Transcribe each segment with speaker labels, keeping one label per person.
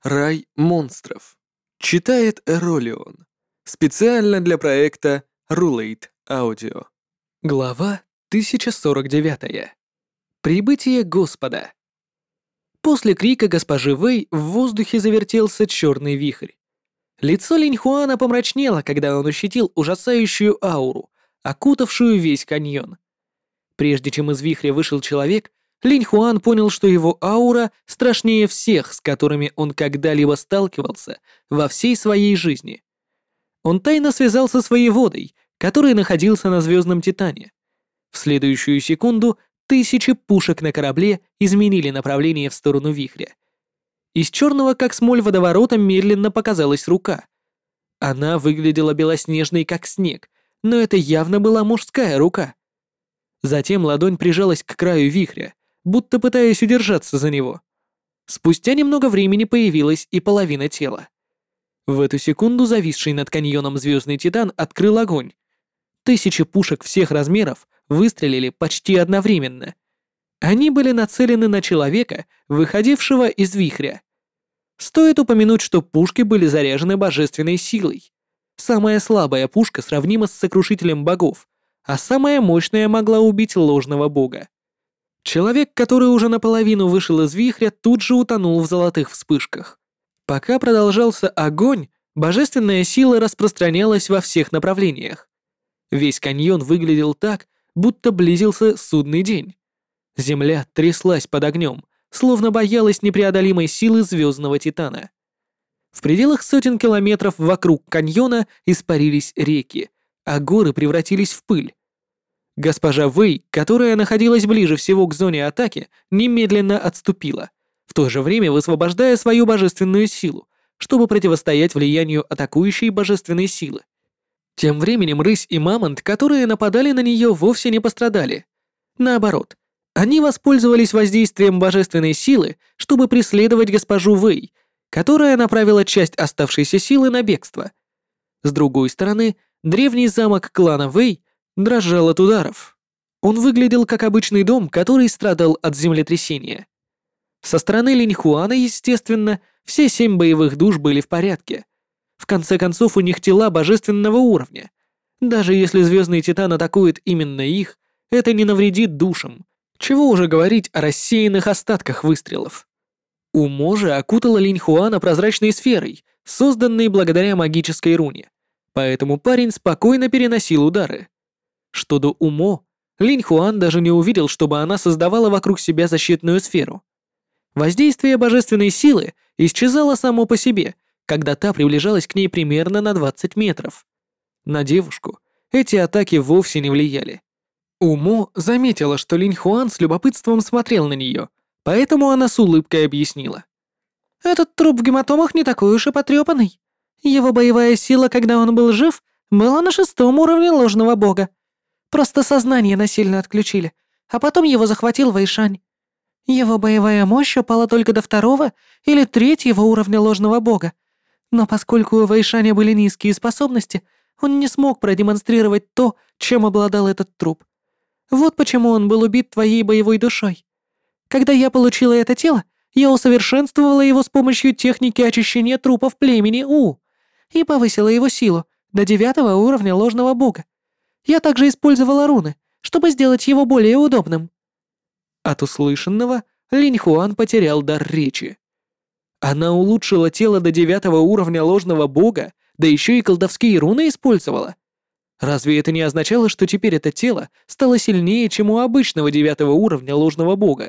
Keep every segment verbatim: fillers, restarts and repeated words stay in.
Speaker 1: Рай монстров. Читает Эролион. Специально для проекта Rulate Audio. Глава тысяча сорок девять. Прибытие Господа. После крика госпожи Вэй в воздухе завертелся черный вихрь. Лицо Линьхуана помрачнело, когда он ощутил ужасающую ауру, окутавшую весь каньон. Прежде чем из вихря вышел человек, Линьхуан понял, что его аура страшнее всех, с которыми он когда-либо сталкивался во всей своей жизни. Он тайно связался с воеводой, который находился на Звездном Титане. В следующую секунду тысячи пушек на корабле изменили направление в сторону вихря. Из черного, как смоль водоворота, медленно показалась рука. Она выглядела белоснежной, как снег, но это явно была мужская рука. Затем ладонь прижалась к краю вихря, будто пытаясь удержаться за него. Спустя немного времени появилась и половина тела. В эту секунду зависший над каньоном Звездный Титан открыл огонь. Тысячи пушек всех размеров выстрелили почти одновременно. Они были нацелены на человека, выходившего из вихря. Стоит упомянуть, что пушки были заряжены божественной силой. Самая слабая пушка сравнима с сокрушителем богов, а самая мощная могла убить ложного бога. Человек, который уже наполовину вышел из вихря, тут же утонул в золотых вспышках. Пока продолжался огонь, божественная сила распространялась во всех направлениях. Весь каньон выглядел так, будто близился судный день. Земля тряслась под огнем, словно боялась непреодолимой силы Звездного Титана. В пределах сотен километров вокруг каньона испарились реки, а горы превратились в пыль. Госпожа Вэй, которая находилась ближе всего к зоне атаки, немедленно отступила, в то же время высвобождая свою божественную силу, чтобы противостоять влиянию атакующей божественной силы. Тем временем рысь и мамонт, которые нападали на нее, вовсе не пострадали. Наоборот, они воспользовались воздействием божественной силы, чтобы преследовать госпожу Вэй, которая направила часть оставшейся силы на бегство. С другой стороны, древний замок клана Вэй дрожал от ударов. Он выглядел как обычный дом, который страдал от землетрясения. Со стороны Линьхуана, естественно, все семь боевых душ были в порядке. В конце концов, у них тела божественного уровня. Даже если Звездный Титан атакует именно их, это не навредит душам. Чего уже говорить о рассеянных остатках выстрелов. Умо же окутала Линьхуана прозрачной сферой, созданной благодаря магической руне. Поэтому парень спокойно переносил удары. Что до Умо, Линьхуан даже не увидел, чтобы она создавала вокруг себя защитную сферу. Воздействие божественной силы исчезало само по себе, когда та приближалась к ней примерно на двадцать метров. На девушку эти атаки вовсе не влияли. Умо заметила, что Линьхуан с любопытством смотрел на нее, поэтому она с улыбкой объяснила. «Этот труп в гематомах не такой уж и потрепанный. Его боевая сила, когда он был жив, была на шестом уровне ложного бога. Просто сознание насильно отключили, а потом его захватил Вэйшань. Его боевая мощь упала только до второго или третьего уровня ложного бога. Но поскольку у Вэйшаня были низкие способности, он не смог продемонстрировать то, чем обладал этот труп. Вот почему он был убит твоей боевой душой. Когда я получила это тело, я усовершенствовала его с помощью техники очищения трупов племени У и повысила его силу до девятого уровня ложного бога. Я также использовала руны, чтобы сделать его более удобным». От услышанного Линьхуан потерял дар речи. Она улучшила тело до девятого уровня ложного бога, да еще и колдовские руны использовала. Разве это не означало, что теперь это тело стало сильнее, чем у обычного девятого уровня ложного бога?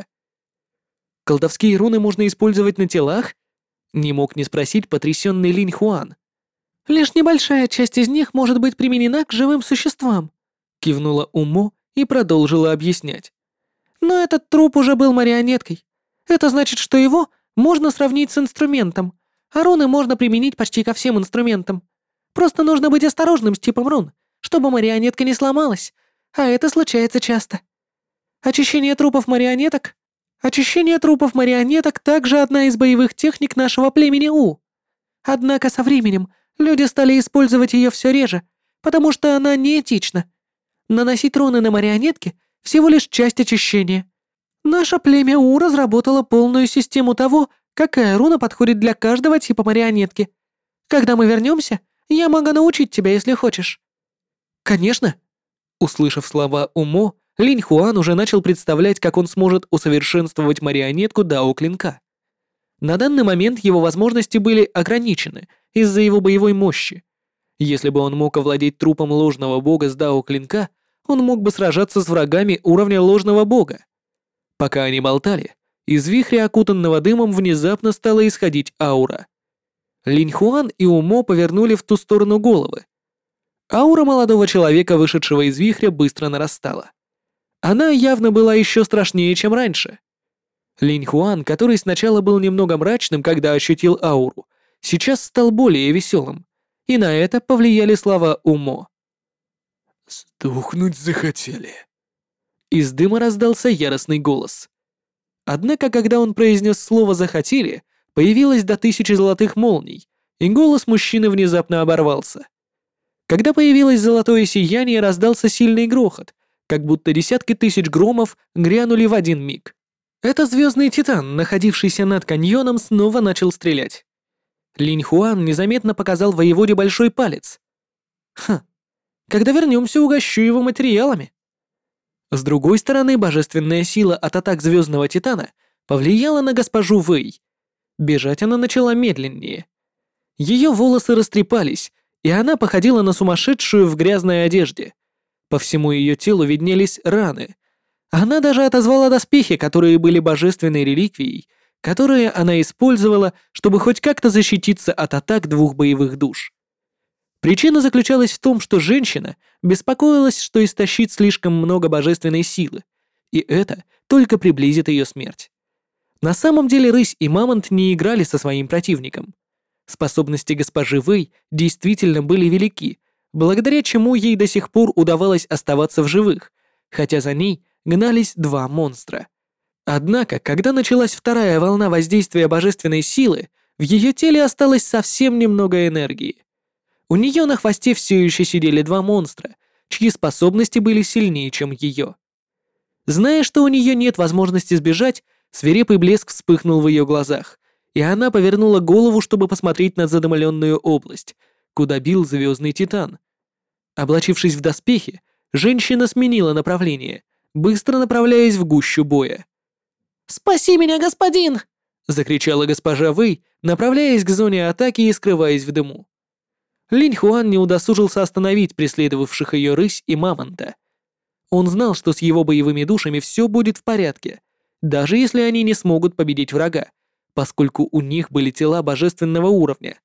Speaker 1: Колдовские руны можно использовать на телах? Не мог не спросить потрясенный Линьхуан. «Лишь небольшая часть из них может быть применена к живым существам», кивнула Умо и продолжила объяснять. «Но этот труп уже был марионеткой. Это значит, что его можно сравнить с инструментом, а руны можно применить почти ко всем инструментам. Просто нужно быть осторожным с типом рун, чтобы марионетка не сломалась, а это случается часто. Очищение трупов марионеток... Очищение трупов марионеток также одна из боевых техник нашего племени У. Однако со временем люди стали использовать ее все реже, потому что она неэтична. Наносить руны на марионетки — всего лишь часть очищения. Наше племя У разработало полную систему того,
Speaker 2: какая руна подходит для каждого типа марионетки. Когда мы вернемся, я могу научить тебя, если хочешь».
Speaker 1: «Конечно». Услышав слова Умо, Линь Хуан уже начал представлять, как он сможет усовершенствовать марионетку Дао Клинка. На данный момент его возможности были ограничены из-за его боевой мощи. Если бы он мог овладеть трупом ложного бога с Дао Клинка, он мог бы сражаться с врагами уровня ложного бога. Пока они болтали, из вихря, окутанного дымом, внезапно стала исходить аура. Линь Хуан и Умо повернули в ту сторону головы. Аура молодого человека, вышедшего из вихря, быстро нарастала. Она явно была еще страшнее, чем раньше. Линь Хуан, который сначала был немного мрачным, когда ощутил ауру, сейчас стал более веселым, и на это повлияли слова Умо.
Speaker 3: «Сдохнуть захотели».
Speaker 1: Из дыма раздался яростный голос. Однако, когда он произнес слово «захотели», появилось до тысячи золотых молний, и голос мужчины внезапно оборвался. Когда появилось золотое сияние, раздался сильный грохот, как будто десятки тысяч громов грянули в один миг. Это звездный титан, находившийся над каньоном, снова начал стрелять. Линь Хуан незаметно показал воеводе большой палец. «Ха, когда вернемся, угощу его материалами». С другой стороны, божественная сила от атак звездного титана повлияла на госпожу Вэй. Бежать она начала медленнее. Ее волосы растрепались, и она походила на сумасшедшую в грязной одежде. По всему ее телу виднелись раны. Она даже отозвала доспехи, которые были божественной реликвией, которые она использовала, чтобы хоть как-то защититься от атак двух боевых душ. Причина заключалась в том, что женщина беспокоилась, что истощит слишком много божественной силы, и это только приблизит ее смерть. На самом деле рысь и мамонт не играли со своим противником. Способности госпожи Вэй действительно были велики, благодаря чему ей до сих пор удавалось оставаться в живых, хотя за ней гнались два монстра. Однако, когда началась вторая волна воздействия божественной силы, в ее теле осталось совсем немного энергии. У нее на хвосте все еще сидели два монстра, чьи способности были сильнее, чем ее. Зная, что у нее нет возможности сбежать, свирепый блеск вспыхнул в ее глазах, и она повернула голову, чтобы посмотреть на задымленную область, куда бил звездный титан. Облачившись в доспехи, женщина сменила направление, быстро направляясь в гущу боя.
Speaker 2: «Спаси меня, господин!»
Speaker 1: — закричала госпожа Вэй, направляясь к зоне атаки и скрываясь в дыму. Линь Хуан не удосужился остановить преследовавших ее рысь и мамонта. Он знал, что с его боевыми душами все будет в порядке, даже если они не смогут победить врага, поскольку у них были тела божественного уровня.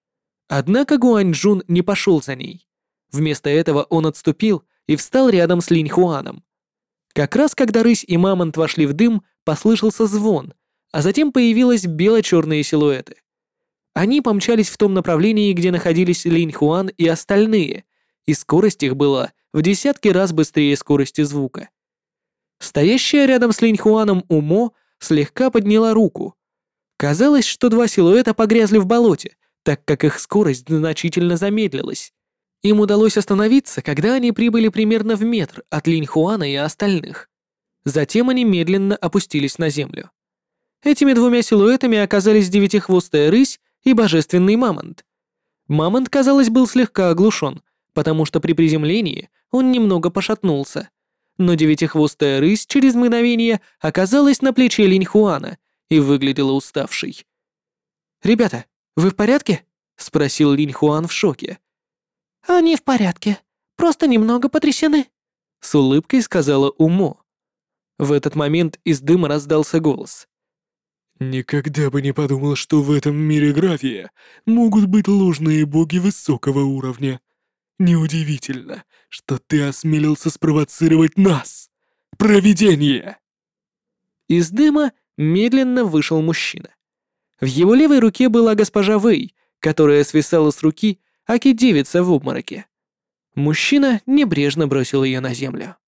Speaker 1: Однако Гуаньчжун не пошел за ней. Вместо этого он отступил и встал рядом с Линь Хуаном. Как раз когда рысь и мамонт вошли в дым, послышался звон, а затем появились бело-черные силуэты. Они помчались в том направлении, где находились Линь Хуан и остальные, и скорость их была в десятки раз быстрее скорости звука. Стоящая рядом с Линь Хуаном Умо слегка подняла руку. Казалось, что два силуэта погрязли в болоте, так как их скорость значительно замедлилась. Им удалось остановиться, когда они прибыли примерно в метр от Линь Хуана и остальных. Затем они медленно опустились на землю. Этими двумя силуэтами оказались девятихвостая рысь и божественный мамонт. Мамонт, казалось, был слегка оглушен, потому что при приземлении он немного пошатнулся. Но девятихвостая рысь через мгновение оказалась на плече Линь Хуана и выглядела уставшей. «Ребята, вы в порядке?» — спросил Линь Хуан в шоке.
Speaker 2: «Они в порядке, просто немного потрясены», —
Speaker 1: с улыбкой сказала Умо. В этот момент из дыма раздался голос.
Speaker 3: «Никогда бы не подумал, что в этом мире графия могут быть ложные боги высокого уровня. Неудивительно, что ты осмелился спровоцировать нас. Провидение!»
Speaker 1: Из дыма медленно вышел мужчина. В его левой руке была госпожа Вэй, которая свисала с руки Аки-девица в обмороке. Мужчина небрежно бросил ее на землю.